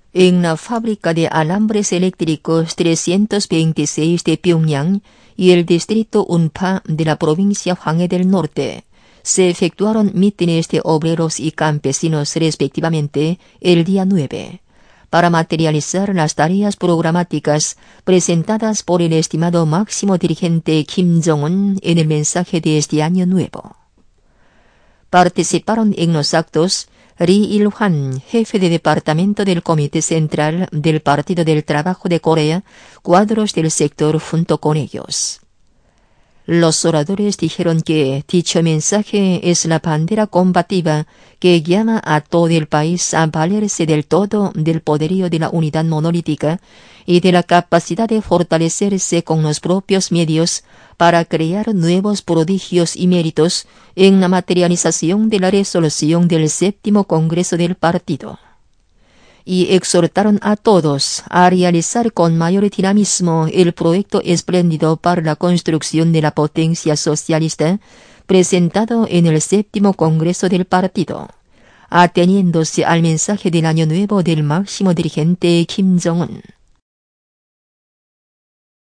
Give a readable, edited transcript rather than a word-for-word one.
En la fábrica de alambres eléctricos 326 de Pyongyang y el distrito Unpa de la provincia Hwanghae del Norte, se efectuaron mítines de obreros y campesinos respectivamente el día 9, para materializar las tareas programáticas presentadas por el estimado máximo dirigente Kim Jong-un en el mensaje de este año nuevo. Participaron en los actos Ri Il-hwan, jefe de departamento del Comité Central del Partido del Trabajo de Corea, cuadros del sector junto con ellos. Los oradores dijeron que dicho mensaje es la bandera combativa que llama a todo el país a valerse del todo del poderío de la unidad monolítica y de la capacidad de fortalecerse con los propios medios para crear nuevos prodigios y méritos en la materialización de la resolución del 7º Congreso del Partido. Y exhortaron a todos a realizar con mayor dinamismo el proyecto espléndido para la construcción de la potencia socialista presentado en el 7º Congreso del Partido, ateniéndose al mensaje del Año Nuevo del máximo dirigente Kim Jong-un.